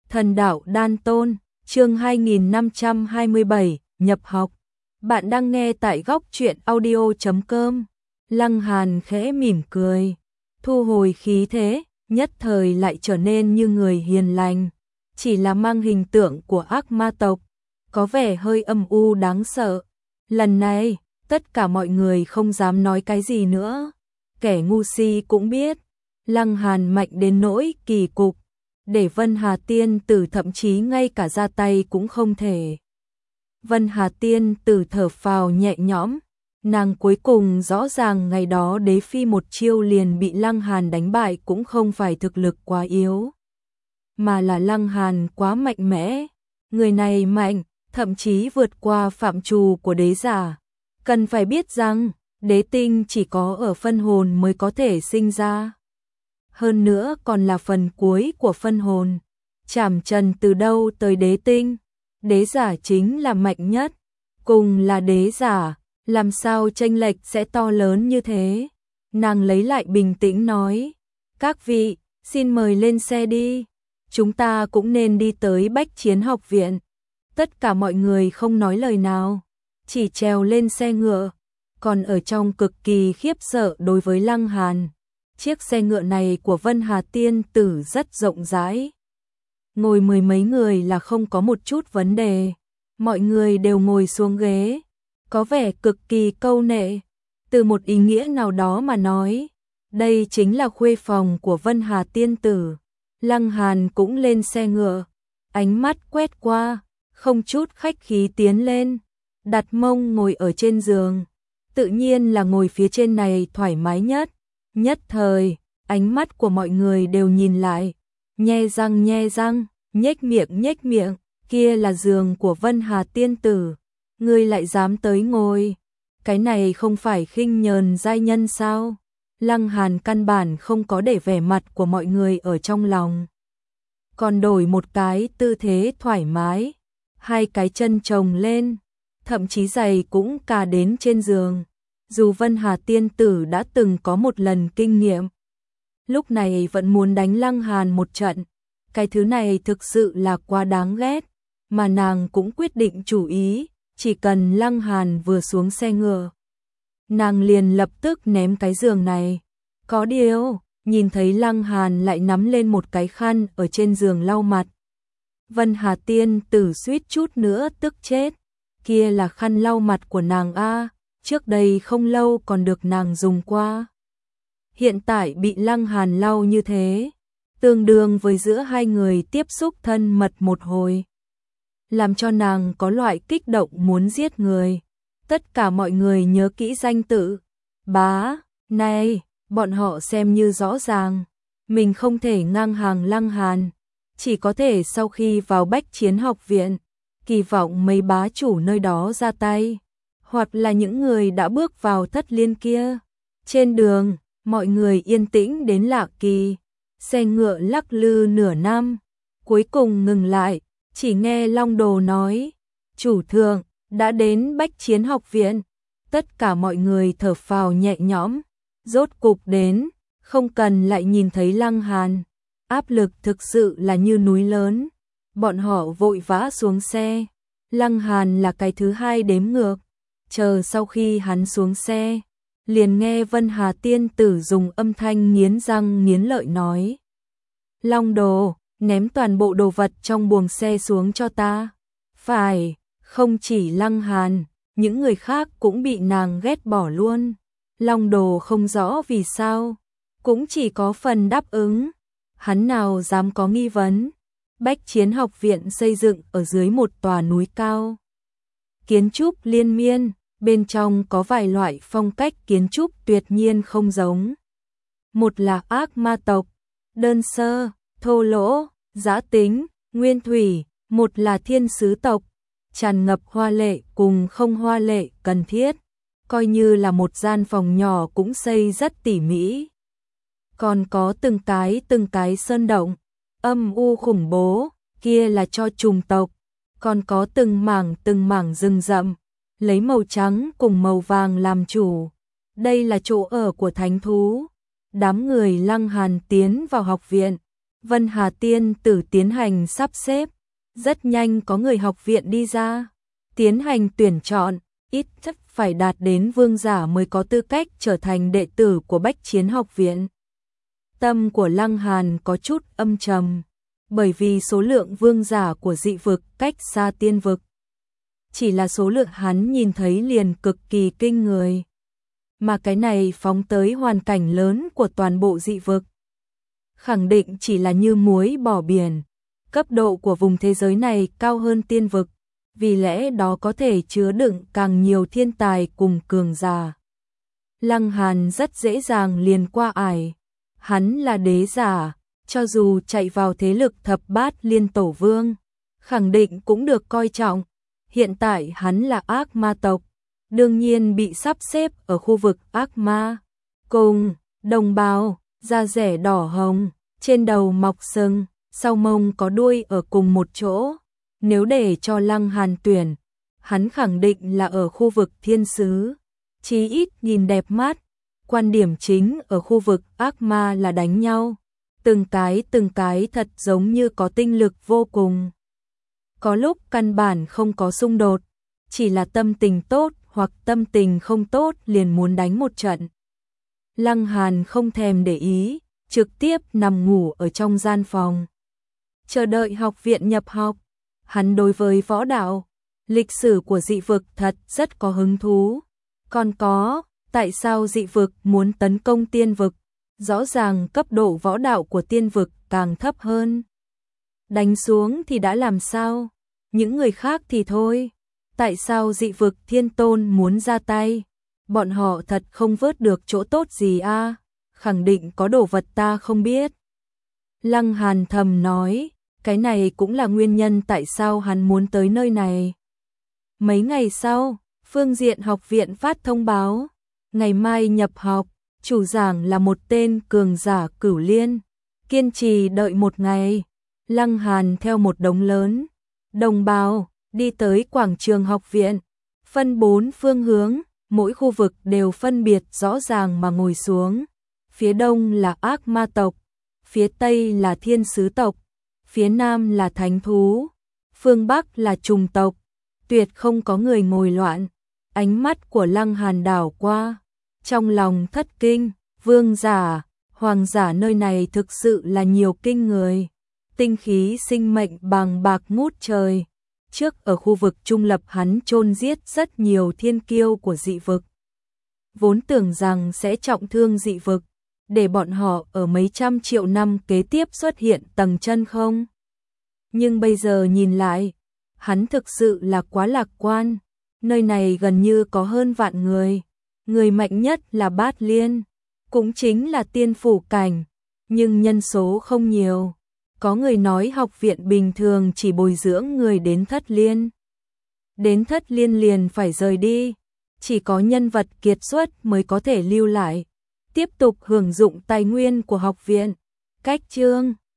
Thần đạo đan tôn, chương 2527, nhập học. Bạn đang nghe tại góc truyện audio.com. Lăng Hàn khẽ mỉm cười, thu hồi khí thế, nhất thời lại trở nên như người hiền lành, chỉ là mang hình tượng của ác ma tộc, có vẻ hơi âm u đáng sợ. Lần này, tất cả mọi người không dám nói cái gì nữa. Kẻ ngu si cũng biết, Lăng Hàn mạnh đến nỗi kỳ cục, để Vân Hà Tiên Tử thậm chí ngay cả ra tay cũng không thể. Vân Hà Tiên Tử thở phào nhẹ nhõm, nàng cuối cùng rõ ràng ngày đó Đế Phi một chiêu liền bị Lăng Hàn đánh bại cũng không phải thực lực quá yếu, mà là Lăng Hàn quá mạnh mẽ. Người này mạnh, thậm chí vượt qua phạm trù của đế giả. Cần phải biết rằng, đế tinh chỉ có ở phân hồn mới có thể sinh ra. Hơn nữa còn là phần cuối của phân hồn. Trảm trần từ đâu tới đế tinh, đế giả chính là mạnh nhất. Cùng là đế giả, làm sao chênh lệch sẽ to lớn như thế? Nàng lấy lại bình tĩnh nói, các vị, xin mời lên xe đi. Chúng ta cũng nên đi tới Bách Chiến học viện. Tất cả mọi người không nói lời nào, chỉ trèo lên xe ngựa, còn ở trong cực kỳ khiếp sợ đối với Lăng Hàn. Chiếc xe ngựa này của Vân Hà Tiên Tử rất rộng rãi, ngồi mười mấy người là không có một chút vấn đề. Mọi người đều ngồi xuống ghế, có vẻ cực kỳ câu nệ. Từ một ý nghĩa nào đó mà nói, đây chính là khuê phòng của Vân Hà Tiên Tử. Lăng Hàn cũng lên xe ngựa, ánh mắt quét qua, không chút khách khí tiến lên, đặt mông ngồi ở trên giường. Tự nhiên là ngồi phía trên này thoải mái nhất. Nhất thời, ánh mắt của mọi người đều nhìn lại, nhe răng, nhếch miệng, kia là giường của Vân Hà Tiên Tử, ngươi lại dám tới ngồi, cái này không phải khinh nhờn giai nhân sao? Lăng Hàn căn bản không có để vẻ mặt của mọi người ở trong lòng, còn đổi một cái tư thế thoải mái, hai cái chân chồng lên, thậm chí giày cũng cà đến trên giường. Dù Vân Hà Tiên Tử đã từng có một lần kinh nghiệm, lúc này vẫn muốn đánh Lăng Hàn một trận. Cái thứ này thực sự là quá đáng ghét, mà nàng cũng quyết định chủ ý, chỉ cần Lăng Hàn vừa xuống xe ngựa, nàng liền lập tức ném cái giường này. Có điều, nhìn thấy Lăng Hàn lại nắm lên một cái khăn ở trên giường lau mặt, Vân Hà Tiên Tử suýt chút nữa tức chết. Kia là khăn lau mặt của nàng a, trước đây không lâu còn được nàng dùng qua. Hiện tại bị Lăng Hàn lau như thế, tương đương với giữa hai người tiếp xúc thân mật một hồi, làm cho nàng có loại kích động muốn giết người. Tất cả mọi người nhớ kỹ danh tự bá này, bọn họ xem như rõ ràng, mình không thể ngang hàng Lăng Hàn, chỉ có thể sau khi vào Bách Chiến học viện, kỳ vọng mấy bá chủ nơi đó ra tay, hoặc là những người đã bước vào thất liên kia. Trên đường, mọi người yên tĩnh đến lạ kỳ, xe ngựa lắc lư nửa năm, cuối cùng ngừng lại, chỉ nghe Long Đồ nói, chủ thượng, đã đến Bách Chiến học viện. Tất cả mọi người thở phào nhẹ nhõm, rốt cục đến, không cần lại nhìn thấy Lăng Hàn. Áp lực thực sự là như núi lớn, bọn họ vội vã xuống xe. Lăng Hàn là cái thứ hai đếm ngược, chờ sau khi hắn xuống xe, liền nghe Vân Hà Tiên Tử dùng âm thanh nghiến răng nghiến lợi nói, Long Đồ, ném toàn bộ đồ vật trong buồng xe xuống cho ta. Phải, không chỉ Lăng Hàn, những người khác cũng bị nàng ghét bỏ luôn. Long Đồ không rõ vì sao, cũng chỉ có phần đáp ứng, hắn nào dám có nghi vấn. Bách Chiến học viện xây dựng ở dưới một tòa núi cao, kiến trúc liên miên, bên trong có vài loại phong cách kiến trúc tuyệt nhiên không giống. Một là ác ma tộc, đơn sơ, thô lỗ, dã tính, nguyên thủy. Một là thiên sứ tộc, tràn ngập hoa lệ cùng không hoa lệ cần thiết, coi như là một gian phòng nhỏ cũng xây rất tỉ mỉ. Còn có từng cái sơn động, âm u khủng bố, kia là cho trùng tộc. Còn có từng mảng rừng rậm, lấy màu trắng cùng màu vàng làm chủ. Đây là chỗ ở của thánh thú. Đám người Lăng Hàn tiến vào học viện, Vân Hà Tiên Tử tiến hành sắp xếp, rất nhanh có người học viện đi ra, tiến hành tuyển chọn, ít nhất phải đạt đến vương giả mới có tư cách trở thành đệ tử của Bách Chiến học viện. Tâm của Lăng Hàn có chút âm trầm, bởi vì số lượng vương giả của dị vực cách xa tiên vực. Chỉ là số lượng hắn nhìn thấy liền cực kỳ kinh người. Mà cái này phóng tới hoàn cảnh lớn của toàn bộ dị vực. Khẳng định chỉ là như muối bỏ biển. Cấp độ của vùng thế giới này cao hơn tiên vực, vì lẽ đó có thể chứa đựng càng nhiều thiên tài cùng cường giả. Lăng Hàn rất dễ dàng liền qua ải. Hắn là đế giả, cho dù chạy vào thế lực thập bát liên tổ vương, khẳng định cũng được coi trọng. Hiện tại hắn là ác ma tộc, đương nhiên bị sắp xếp ở khu vực ác ma. Cùng đồng bào, da rẻ đỏ hồng, trên đầu mọc sừng, sau mông có đuôi ở cùng một chỗ. Nếu để cho Lăng Hàn tuyển, hắn khẳng định là ở khu vực thiên sứ, chí ít nhìn đẹp mắt. Quan điểm chính ở khu vực ác ma là đánh nhau, từng cái thật giống như có tinh lực vô cùng. Có lúc căn bản không có xung đột, chỉ là tâm tình tốt hoặc tâm tình không tốt liền muốn đánh một trận. Lăng Hàn không thèm để ý, trực tiếp nằm ngủ ở trong gian phòng. Chờ đợi học viện nhập học, hắn đối với võ đạo, lịch sử của dị vực thật rất có hứng thú. Còn có, tại sao dị vực muốn tấn công tiên vực? Rõ ràng cấp độ võ đạo của tiên vực càng thấp hơn. Đánh xuống thì đã làm sao? Những người khác thì thôi. Tại sao dị vực thiên tôn muốn ra tay? Bọn họ thật không vớt được chỗ tốt gì a? Khẳng định có đồ vật ta không biết. Lăng Hàn thầm nói, cái này cũng là nguyên nhân tại sao hắn muốn tới nơi này. Mấy ngày sau, phương diện học viện phát thông báo, ngày mai nhập học, chủ giảng là một tên cường giả Cửu Liên. Kiên trì đợi một ngày, Lăng Hàn theo một đống lớn đồng bào đi tới quảng trường học viện, phân 4 phương hướng, mỗi khu vực đều phân biệt rõ ràng mà ngồi xuống. Phía đông là ác ma tộc, phía tây là thiên sứ tộc, phía nam là thánh thú, phương bắc là trùng tộc. Tuyệt không có người ngồi loạn. Ánh mắt của Lăng Hàn đảo qua, trong lòng thất kinh, vương giả, hoàng giả nơi này thực sự là nhiều kinh người. Tinh khí sinh mệnh bàng bạc ngút trời. Trước ở khu vực trung lập hắn chôn giết rất nhiều thiên kiêu của dị vực. Vốn tưởng rằng sẽ trọng thương dị vực, để bọn họ ở mấy trăm triệu năm kế tiếp xuất hiện tầng chân không. Nhưng bây giờ nhìn lại, hắn thực sự là quá lạc quan. Nơi này gần như có hơn vạn người. Người mạnh nhất là Bát Liên, cũng chính là tiên phủ cảnh, nhưng nhân số không nhiều. Có người nói học viện bình thường chỉ bồi dưỡng người đến Thất Liên. Đến Thất Liên liền phải rời đi, chỉ có nhân vật kiệt xuất mới có thể lưu lại, tiếp tục hưởng dụng tài nguyên của học viện. Cách chương